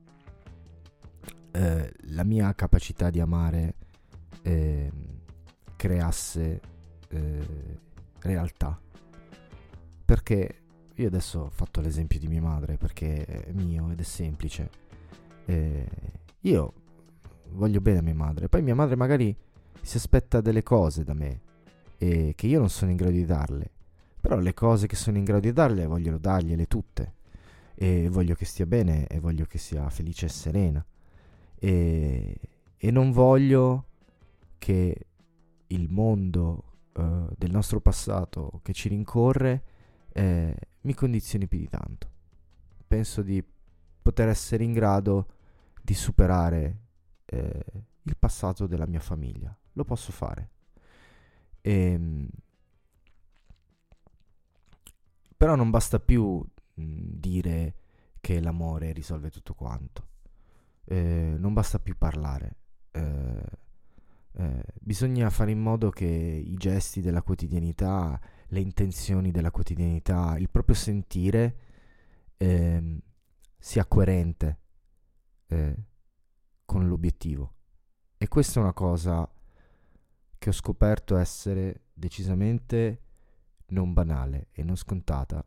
eh, la mia capacità di amare eh, creasse eh, realtà, perché io adesso ho fatto l'esempio di mia madre perché è mio ed è semplice. Eh, io voglio bene a mia madre, poi mia madre magari si aspetta delle cose da me e che io non sono in grado di darle, però le cose che sono in grado di darle voglio dargliele tutte, e voglio che stia bene e voglio che sia felice e serena, e, e non voglio che il mondo uh, del nostro passato che ci rincorre eh, mi condizioni più di tanto. Penso di poter essere in grado di superare eh, il passato della mia famiglia. Lo posso fare. E, però non basta più mh, dire che l'amore risolve tutto quanto. Eh, non basta più parlare. Eh, eh, bisogna fare in modo che i gesti della quotidianità, le intenzioni della quotidianità, il proprio sentire eh, sia coerente eh, con l'obiettivo. E questa è una cosa che ho scoperto essere decisamente non banale e non scontata.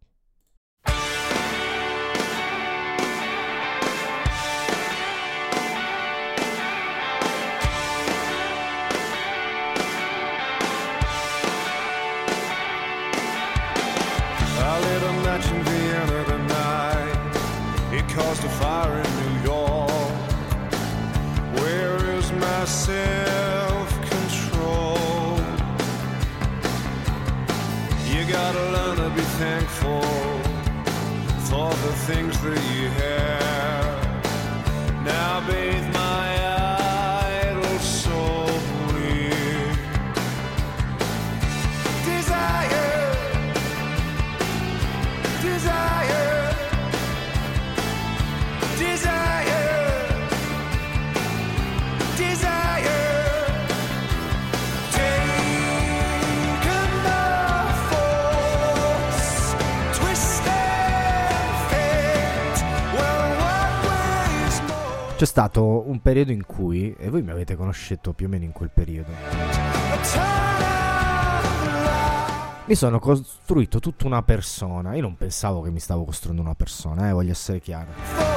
I lit a match in Vienna tonight. It caused a fire in New York. Where is my self-control? You gotta learn to be thankful for the things that you have. Now bathe my idle soul C'è stato un periodo in cui, e voi mi avete conosciuto più o meno in quel periodo, mi sono costruito tutta una persona. Io non pensavo che mi stavo costruendo una persona, eh, voglio essere chiaro.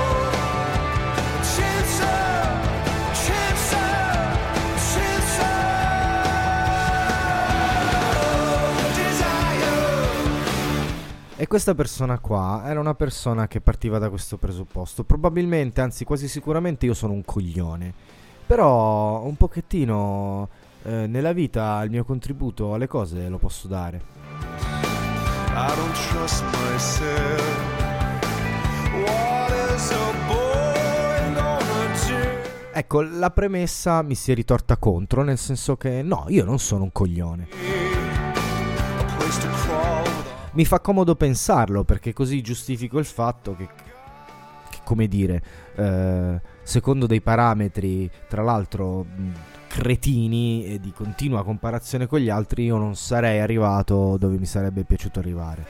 E questa persona qua era una persona che partiva da questo presupposto. Probabilmente, anzi quasi sicuramente io sono un coglione. Però un pochettino eh, nella vita il mio contributo alle cose lo posso dare. I don't trust myself. What is a boy gonna do? Ecco, la premessa mi si è ritorta contro, nel senso che no, io non sono un coglione. A place to crawl. Mi fa comodo pensarlo, perché così giustifico il fatto che, che come dire, eh, secondo dei parametri, tra l'altro mh, cretini e di continua comparazione con gli altri, io non sarei arrivato dove mi sarebbe piaciuto arrivare.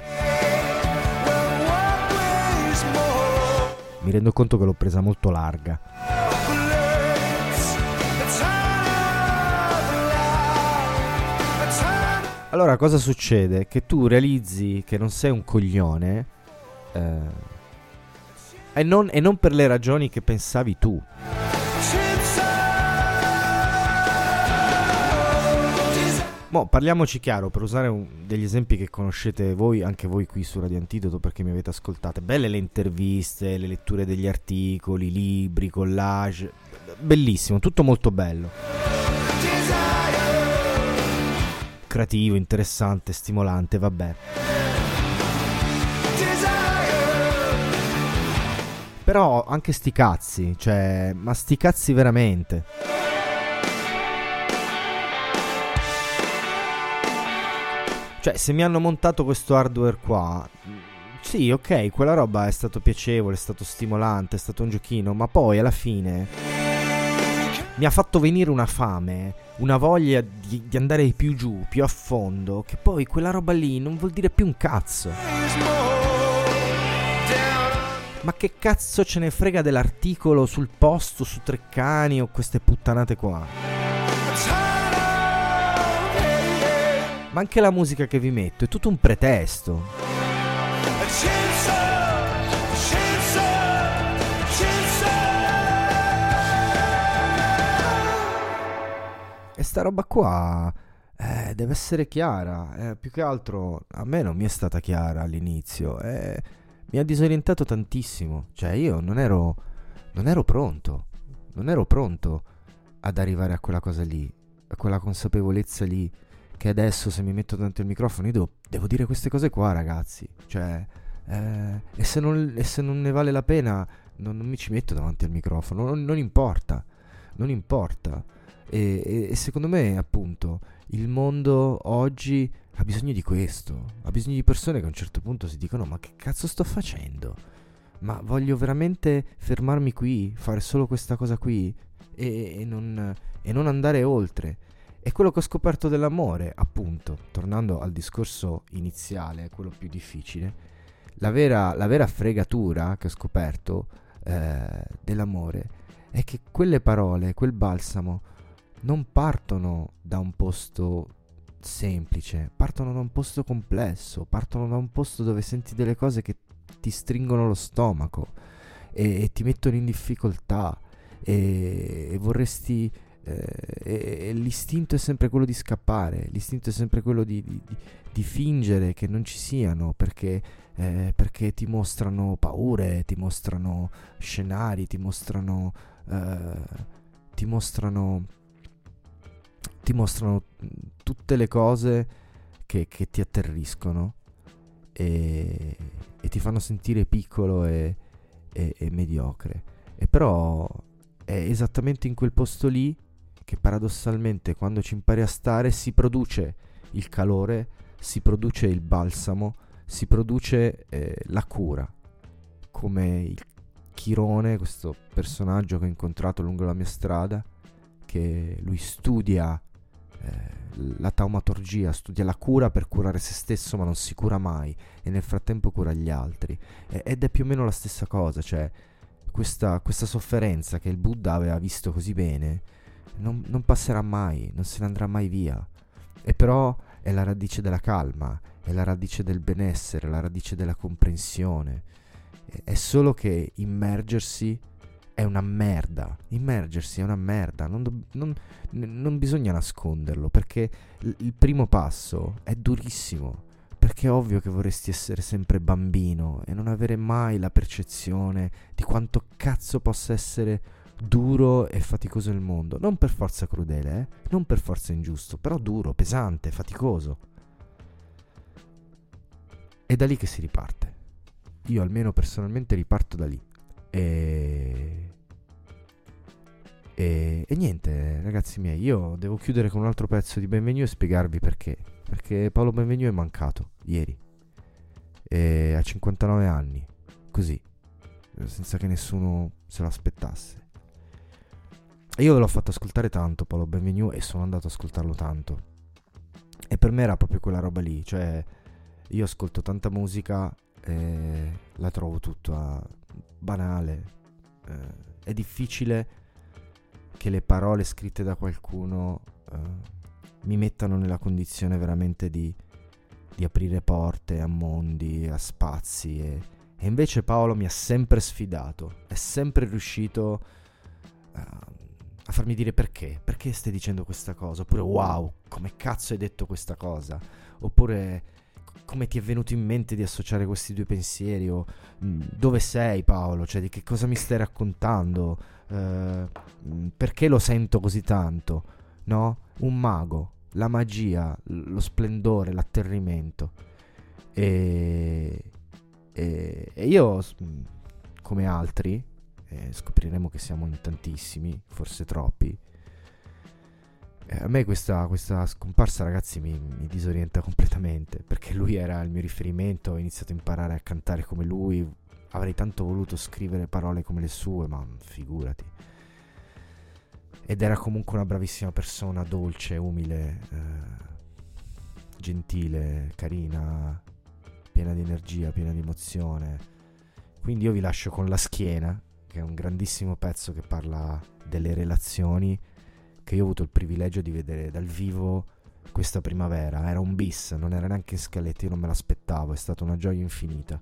Mi rendo conto che l'ho presa molto larga. Allora cosa succede? Che tu realizzi che non sei un coglione eh, e, non, e non per le ragioni che pensavi tu. Mo parliamoci chiaro, per usare un, degli esempi che conoscete voi, anche voi qui su Radio Antidoto, perché mi avete ascoltate. Belle le interviste, le letture degli articoli, libri, collage, bellissimo, tutto molto bello. Creativo, interessante, stimolante, vabbè. Però anche sti cazzi, cioè, ma sti cazzi veramente. Cioè, se mi hanno montato questo hardware qua, sì, ok, quella roba è stato piacevole, è stato stimolante, è stato un giochino, ma poi alla fine mi ha fatto venire una fame, una voglia di, di andare più giù, più a fondo, che poi quella roba lì non vuol dire più un cazzo. Ma che cazzo ce ne frega dell'articolo sul posto, su Treccani o queste puttanate qua? Ma anche la musica che vi metto è tutto un pretesto. E sta roba qua eh, deve essere chiara. Eh, più che altro a me non mi è stata chiara all'inizio. Eh, mi ha disorientato tantissimo. Cioè io non ero non ero pronto. Non ero pronto ad arrivare a quella cosa lì, a quella consapevolezza lì, che adesso se mi metto davanti al microfono io devo, devo dire queste cose qua, ragazzi. Cioè eh, e, se non, e se non ne vale la pena non, non mi ci metto davanti al microfono. Non, non importa. Non importa. E, e, e secondo me appunto il mondo oggi ha bisogno di questo, ha bisogno di persone che a un certo punto si dicono: ma che cazzo sto facendo? Ma voglio veramente fermarmi qui, fare solo questa cosa qui e, e, non, e non andare oltre. È quello che ho scoperto dell'amore, appunto, tornando al discorso iniziale, quello più difficile. La vera, la vera fregatura che ho scoperto eh, dell'amore è che quelle parole, quel balsamo non partono da un posto semplice, partono da un posto complesso, partono da un posto dove senti delle cose che ti stringono lo stomaco e, e ti mettono in difficoltà e, e vorresti eh, e, e l'istinto è sempre quello di scappare, l'istinto è sempre quello di, di, di fingere che non ci siano, perché eh, perché ti mostrano paure, ti mostrano scenari, ti mostrano eh, ti mostrano ti mostrano tutte le cose che, che ti atterriscono e, e ti fanno sentire piccolo e, e, e mediocre. E però è esattamente in quel posto lì che paradossalmente, quando ci impari a stare, si produce il calore, si produce il balsamo, si produce eh, la cura, come il Chirone, questo personaggio che ho incontrato lungo la mia strada, che lui studia la taumaturgia, studia la cura per curare se stesso, ma non si cura mai e nel frattempo cura gli altri, ed è più o meno la stessa cosa. Cioè questa, questa sofferenza che il Buddha aveva visto così bene non, non passerà mai, non se ne andrà mai via. E però è la radice della calma, è la radice del benessere, la radice della comprensione. È solo che immergersi è una merda, immergersi è una merda, non, do- non, non bisogna nasconderlo, perché l- il primo passo è durissimo, perché è ovvio che vorresti essere sempre bambino e non avere mai la percezione di quanto cazzo possa essere duro e faticoso il mondo, non per forza crudele, eh? Non per forza ingiusto, però duro, pesante, faticoso. È da lì che si riparte. Io almeno personalmente riparto da lì. E... e... e niente, ragazzi miei, io devo chiudere con un altro pezzo di Benvenu e spiegarvi perché. Perché Paolo Benvenu è mancato ieri, e a cinquantanove anni, così, senza che nessuno se lo aspettasse. E io ve l'ho fatto ascoltare tanto Paolo Benvenu e sono andato ad ascoltarlo tanto. E per me era proprio quella roba lì, cioè io ascolto tanta musica e la trovo tutta banale. Eh, è difficile che le parole scritte da qualcuno eh, mi mettano nella condizione veramente di, di aprire porte a mondi, a spazi. E, e invece Paolo mi ha sempre sfidato, è sempre riuscito a, a farmi dire perché, perché stai dicendo questa cosa, oppure wow, come cazzo hai detto questa cosa, oppure come ti è venuto in mente di associare questi due pensieri, o dove sei Paolo, cioè di che cosa mi stai raccontando, uh, perché lo sento così tanto, no? Un mago, la magia, lo splendore, l'atterrimento. E, e, e io, come altri, e scopriremo che siamo in tantissimi, forse troppi, eh, a me questa, questa scomparsa, ragazzi, mi, mi disorienta completamente, perché lui era il mio riferimento, ho iniziato a imparare a cantare come lui, avrei tanto voluto scrivere parole come le sue, ma figurati. Ed era comunque una bravissima persona, dolce, umile, eh, gentile, carina, piena di energia, piena di emozione. Quindi io vi lascio con La schiena, che è un grandissimo pezzo che parla delle relazioni, che io ho avuto il privilegio di vedere dal vivo questa primavera. Era un bis, non era neanche in scaletta, io non me l'aspettavo, è stata una gioia infinita.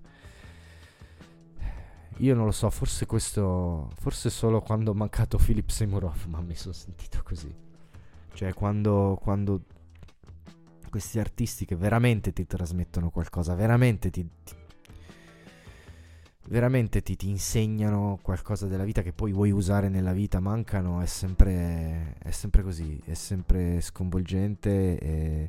Io non lo so, forse questo, forse solo quando ho mancato Philip Seymour Hoffman mi sono sentito così. Cioè quando, quando questi artisti che veramente ti trasmettono qualcosa, veramente ti, ti veramente ti, ti insegnano qualcosa della vita che poi vuoi usare nella vita, mancano, è sempre, è sempre così, è sempre sconvolgente e,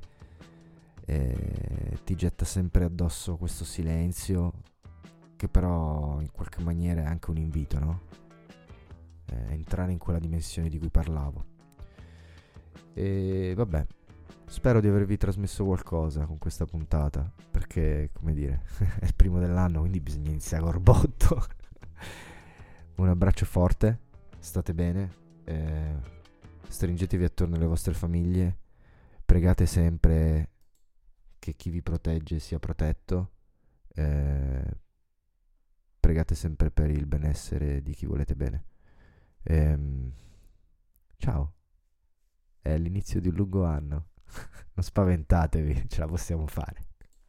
e ti getta sempre addosso questo silenzio, che però in qualche maniera è anche un invito, no? Eh, entrare in quella dimensione di cui parlavo. E vabbè, spero di avervi trasmesso qualcosa con questa puntata, perché, come dire, è il primo dell'anno, quindi bisogna iniziare col botto. Un abbraccio forte, state bene, eh, stringetevi attorno alle vostre famiglie, pregate sempre che chi vi protegge sia protetto, eh, pregate sempre per il benessere di chi volete bene. Ehm, ciao, è l'inizio di un lungo anno. Non spaventatevi, ce la possiamo fare.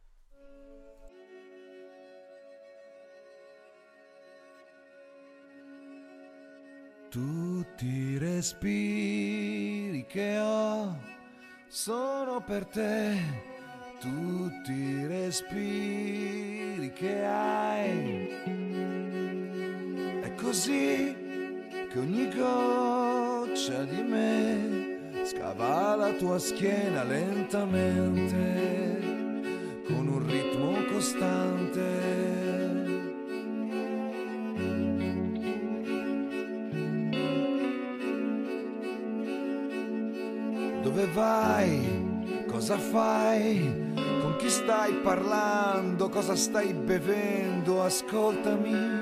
Tutti i respiri che ho sono per te. Tutti i respiri che hai. È così che ogni goccia di me scava la tua schiena lentamente, con un ritmo costante. Dove vai? Cosa fai? Con chi stai parlando? Cosa stai bevendo? Ascoltami.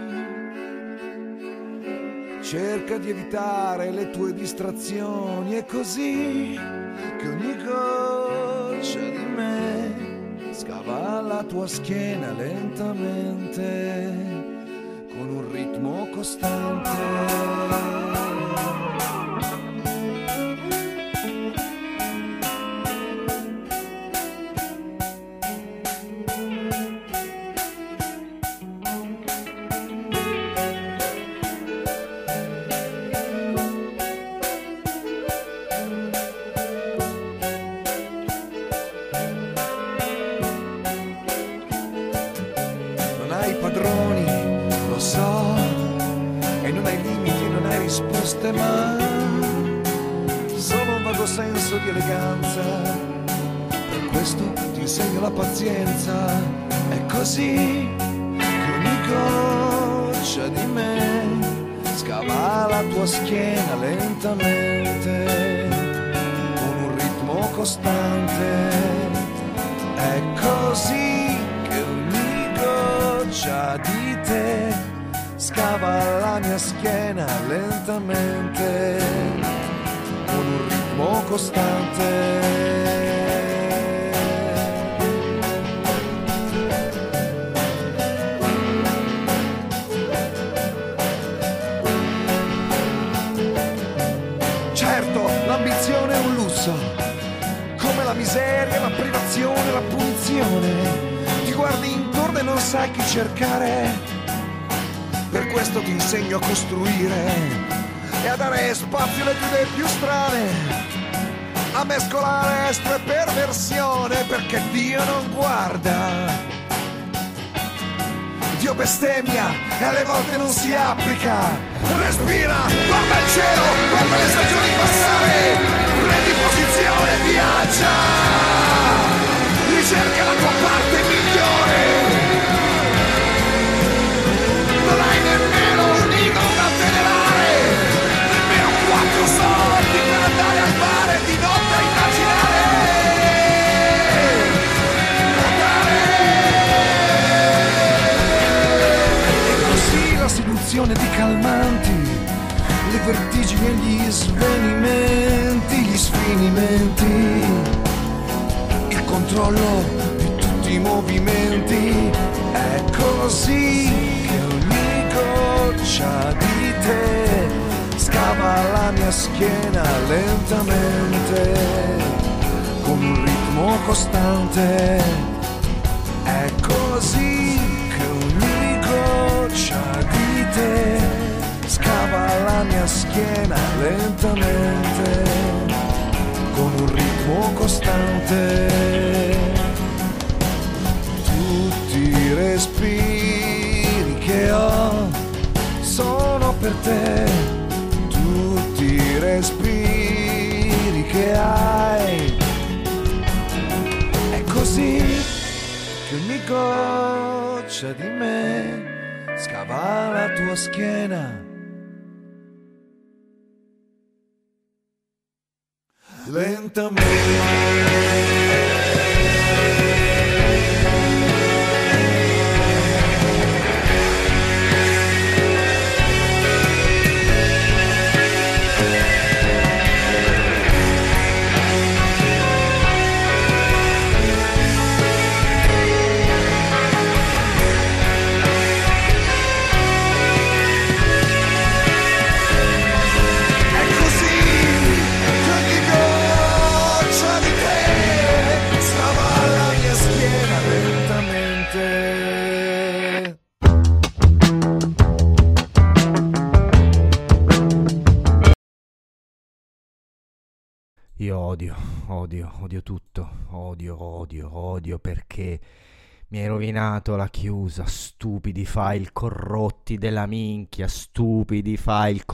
Cerca di evitare le tue distrazioni. È così che ogni goccia di me scava la tua schiena lentamente, con con un ritmo costante. Ma solo un vago senso di eleganza, per questo ti insegno la pazienza. È così che ogni goccia di me scava la tua schiena lentamente, con un ritmo costante. È così che ogni goccia di te scava la mia schiena lentamente, con un ritmo costante. Certo, l'ambizione è un lusso, come la miseria, la privazione, la punizione. Ti guardi intorno e non sai chi cercare. Per questo ti insegno a costruire e a dare spazio alle tue idee più strane, a mescolare estro e perversione, perché Dio non guarda. Dio bestemmia e alle volte non si applica. Respira, guarda il cielo, guarda le stagioni passare, prendi posizione, viaggia, ricerca la tua parte migliore. Non hai nemmeno un iglo da venerare, nemmeno quattro soldi per andare al mare di notte a immaginare. Nuotare. E così la seduzione di calmanti, le vertigini e gli svenimenti, gli sfinimenti, il controllo di tutti i movimenti. È così goccia di te scava la mia schiena lentamente, con un ritmo costante. È così che ogni goccia di te scava la mia schiena lentamente, con un ritmo costante. Tutti i respiri che ho sono per te, tutti i respiri che hai. È così che ogni goccia di me scava la tua schiena lentamente. Io odio, odio, odio tutto, odio, odio, odio perché mi hai rovinato la chiusa, stupidi file corrotti della minchia, stupidi file